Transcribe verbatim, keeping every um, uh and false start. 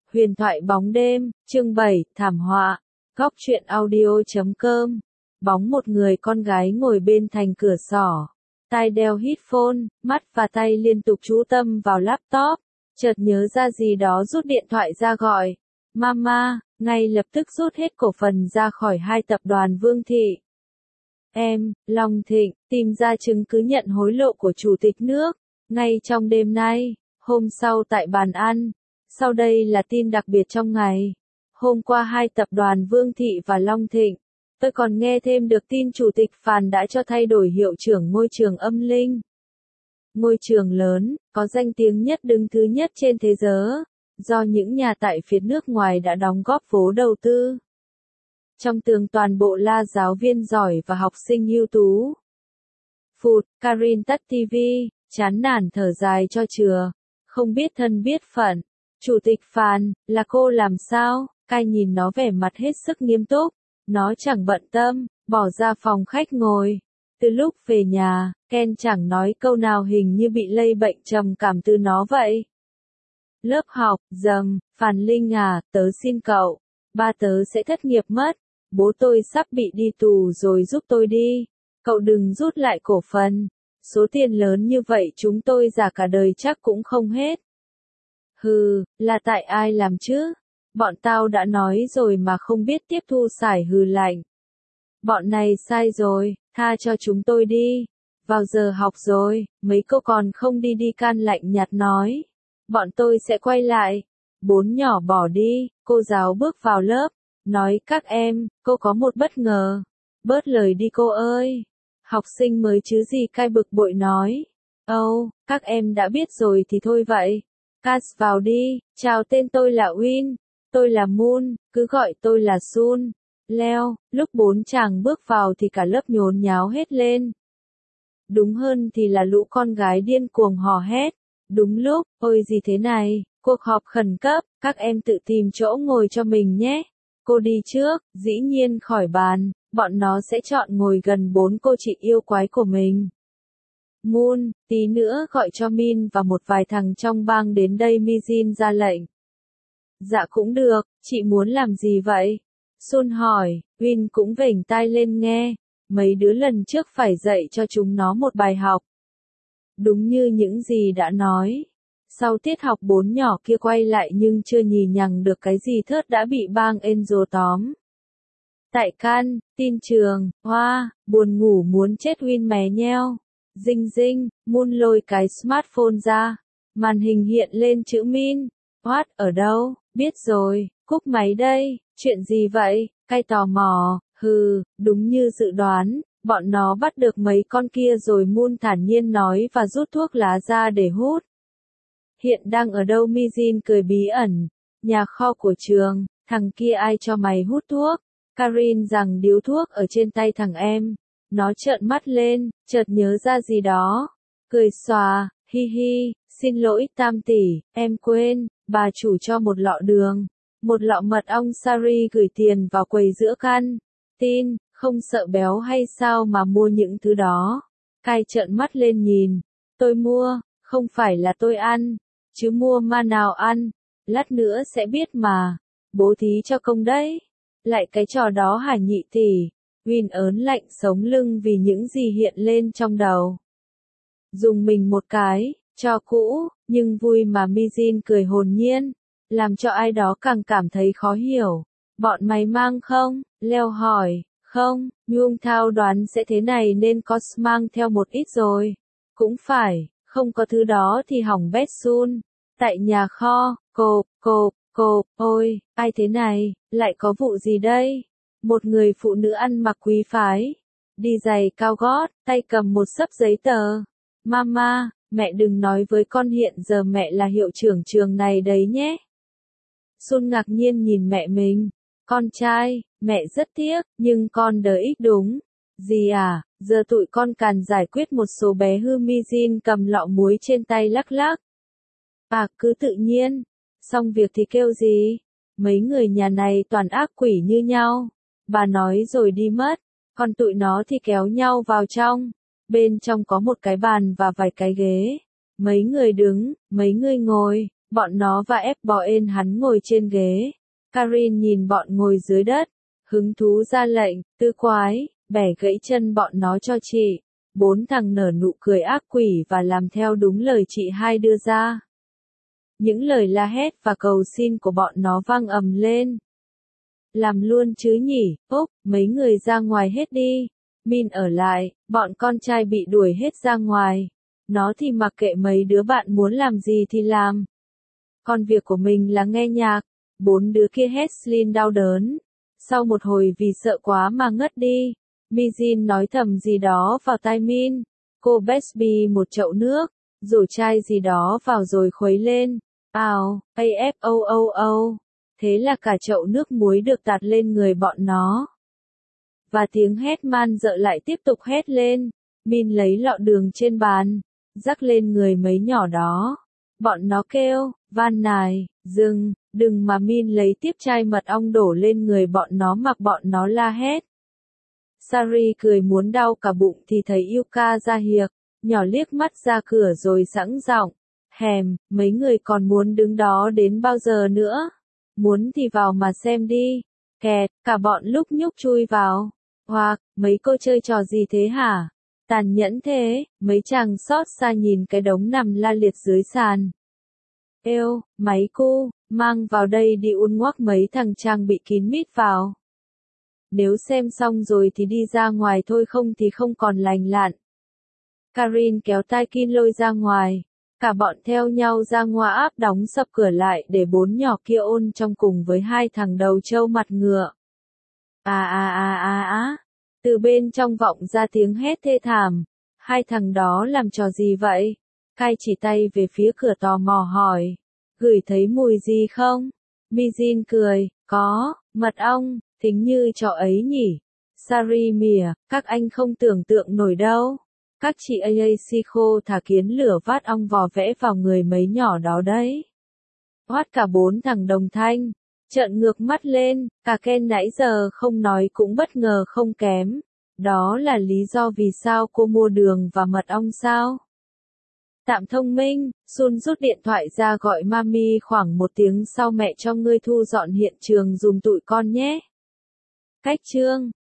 Huyền thoại bóng đêm, chương bảy, thảm họa. Góc truyện audio chấm com. Bóng một người con gái ngồi bên thành cửa sổ. Tai đeo headphone, mắt và tay liên tục chú tâm vào laptop. Chợt nhớ ra gì đó rút điện thoại ra gọi. Mama, ngay lập tức rút hết cổ phần ra khỏi hai tập đoàn Vương Thị. Em, Long Thịnh, tìm ra chứng cứ nhận hối lộ của Chủ tịch nước. Ngay trong đêm nay, hôm sau tại bàn ăn. Sau đây là tin đặc biệt trong ngày. Hôm qua hai tập đoàn Vương Thị và Long Thịnh. Tôi còn nghe thêm được tin Chủ tịch Phàn đã cho thay đổi hiệu trưởng ngôi trường Âm Linh. Ngôi trường lớn, có danh tiếng nhất đứng thứ nhất trên thế giới, do những nhà tại phía nước ngoài đã đóng góp vốn đầu tư. Trong tường toàn bộ là giáo viên giỏi và học sinh ưu tú. Phụt, Karin tắt ti vi, chán nản thở dài cho chừa. Không biết thân biết phận. Chủ tịch Phàn, là cô làm sao? Cai nhìn nó vẻ mặt hết sức nghiêm túc. Nó chẳng bận tâm, bỏ ra phòng khách ngồi. Từ lúc về nhà, Ken chẳng nói câu nào, hình như bị lây bệnh trầm cảm từ nó vậy. Lớp học, dầm, Phàn Linh à, tớ xin cậu. Ba tớ sẽ thất nghiệp mất. Bố tôi sắp bị đi tù rồi, giúp tôi đi. Cậu đừng rút lại cổ phần. Số tiền lớn như vậy chúng tôi giả cả đời chắc cũng không hết. Hừ, là tại ai làm chứ? Bọn tao đã nói rồi mà không biết tiếp thu. Sải hừ lạnh. Bọn này sai rồi, tha cho chúng tôi đi. Vào giờ học rồi, mấy cô còn không đi đi? Can lạnh nhạt nói. Bọn tôi sẽ quay lại. Bốn nhỏ bỏ đi, cô giáo bước vào lớp. Nói các em, cô có một bất ngờ. Bớt lời đi cô ơi. Học sinh mới chứ gì? Cai bực bội nói. Âu, oh, các em đã biết rồi thì thôi vậy. Cast vào đi, chào tên tôi là Win. Tôi là Moon, cứ gọi tôi là Sun. Leo, lúc bốn chàng bước vào thì cả lớp nhốn nháo hết lên. Đúng hơn thì là lũ con gái điên cuồng hò hét. Đúng lúc, ôi gì thế này, cuộc họp khẩn cấp, các em tự tìm chỗ ngồi cho mình nhé. Cô đi trước, dĩ nhiên khỏi bàn, bọn nó sẽ chọn ngồi gần bốn cô chị yêu quái của mình. Moon, tí nữa gọi cho Min và một vài thằng trong bang đến đây. Mijin ra lệnh. Dạ cũng được, chị muốn làm gì vậy? Sun hỏi. Win cũng vểnh tai lên nghe. Mấy đứa lần trước phải dạy cho chúng nó một bài học. Đúng như những gì đã nói. Sau tiết học bốn nhỏ kia quay lại nhưng chưa nhì nhằng được cái gì thớt đã bị bang Angel tóm. Tại Can, tin trường, hoa, buồn ngủ muốn chết. Win mé nheo. Dinh dinh, Moon lôi cái smartphone ra. Màn hình hiện lên chữ Min. What, ở đâu? Biết rồi, cúp máy đây. Chuyện gì vậy? Cai tò mò. Hừ, đúng như dự đoán, bọn nó bắt được mấy con kia rồi. Moon thản nhiên nói và rút thuốc lá ra để hút. Hiện đang ở đâu? Mijin cười bí ẩn. Nhà kho của trường. Thằng kia ai cho mày hút thuốc? Karin rằng điếu thuốc ở trên tay thằng em. Nó trợn mắt lên, chợt nhớ ra gì đó. Cười xòa, hi hi, xin lỗi Tam tỷ, em quên, bà chủ cho một lọ đường. Một lọ mật ong Sari gửi tiền vào quầy giữa căn. Tin, không sợ béo hay sao mà mua những thứ đó? Cai trợn mắt lên nhìn. Tôi mua, không phải là tôi ăn. Chứ mua ma nào ăn. Lát nữa sẽ biết mà. Bố thí cho công đấy. Lại cái trò đó hả nhị tỷ? Win ớn lạnh sống lưng vì những gì hiện lên trong đầu. Dùng mình một cái, cho cũ, nhưng vui mà. Mijin cười hồn nhiên, làm cho ai đó càng cảm thấy khó hiểu. Bọn mày mang không? Leo hỏi. Không, Nhung Thao đoán sẽ thế này nên có mang theo một ít rồi. Cũng phải, không có thứ đó thì hỏng bét. Sun. Tại nhà kho, cộp, cộp, cộp, ôi, ai thế này, lại có vụ gì đây? Một người phụ nữ ăn mặc quý phái, đi giày cao gót, tay cầm một xấp giấy tờ. Mama, mẹ đừng nói với con hiện giờ mẹ là hiệu trưởng trường này đấy nhé. Sun ngạc nhiên nhìn mẹ mình. Con trai, mẹ rất tiếc, nhưng con đỡ ích đúng. Gì à, giờ tụi con càn giải quyết một số bé hư. Mijin cầm lọ muối trên tay lắc lắc. À, cứ tự nhiên. Xong việc thì kêu gì? Mấy người nhà này toàn ác quỷ như nhau. Bà nói rồi đi mất. Còn tụi nó thì kéo nhau vào trong. Bên trong có một cái bàn và vài cái ghế. Mấy người đứng, mấy người ngồi. Bọn nó và ép Boen hắn ngồi trên ghế. Karin nhìn bọn ngồi dưới đất. Hứng thú ra lệnh, tư quái, bẻ gãy chân bọn nó cho chị. Bốn thằng nở nụ cười ác quỷ và làm theo đúng lời chị hai đưa ra. Những lời la hét và cầu xin của bọn nó vang ầm lên. Làm luôn chứ nhỉ, Úc, mấy người ra ngoài hết đi. Min ở lại, bọn con trai bị đuổi hết ra ngoài. Nó thì mặc kệ mấy đứa bạn muốn làm gì thì làm. Còn việc của mình là nghe nhạc. Bốn đứa kia hét lên đau đớn. Sau một hồi vì sợ quá mà ngất đi. Mijin nói thầm gì đó vào tai Min. Cô Besby một chậu nước, rổ chai gì đó vào rồi khuấy lên. Ào, afoo. Thế là cả chậu nước muối được tạt lên người bọn nó. Và tiếng hét man dợ lại tiếp tục hét lên. Min lấy lọ đường trên bàn, rắc lên người mấy nhỏ đó. Bọn nó kêu, van nài, dừng, đừng mà Min lấy tiếp chai mật ong đổ lên người bọn nó mặc bọn nó la hét. Sari cười muốn đau cả bụng thì thấy Yuka ra hiệp, nhỏ liếc mắt ra cửa rồi sẵn giọng. Hèm, mấy người còn muốn đứng đó đến bao giờ nữa? Muốn thì vào mà xem đi. Kẹt, cả bọn lúc nhúc chui vào. Hoặc, mấy cô chơi trò gì thế hả? Tàn nhẫn thế, mấy chàng xót xa nhìn cái đống nằm la liệt dưới sàn. Êu, máy cu, mang vào đây đi un ngoác mấy thằng chàng bị kín mít vào. Nếu xem xong rồi thì đi ra ngoài thôi không thì không còn lành lặn. Karin kéo tai Kin lôi ra ngoài. Cả bọn theo nhau ra ngoa áp đóng sập cửa lại để bốn nhỏ kia ôn trong cùng với hai thằng đầu trâu mặt ngựa. À à à à á. Từ bên trong vọng ra tiếng hét thê thảm. Hai thằng đó làm trò gì vậy? Kai chỉ tay về phía cửa tò mò hỏi. Gửi thấy mùi gì không? Mijin cười, có, mật ong, thính như trò ấy nhỉ. Sari mỉa, các anh không tưởng tượng nổi đâu. Các chị a a Sikho thả kiến lửa vát ong vò vẽ vào người mấy nhỏ đó đấy. Hoát cả bốn thằng đồng thanh, trợn ngược mắt lên, cả Ken nãy giờ không nói cũng bất ngờ không kém. Đó là lý do vì sao cô mua đường và mật ong sao? Tạm thông minh, Sun rút điện thoại ra gọi Mami khoảng một tiếng sau mẹ cho ngươi thu dọn hiện trường dùm tụi con nhé. Cách chương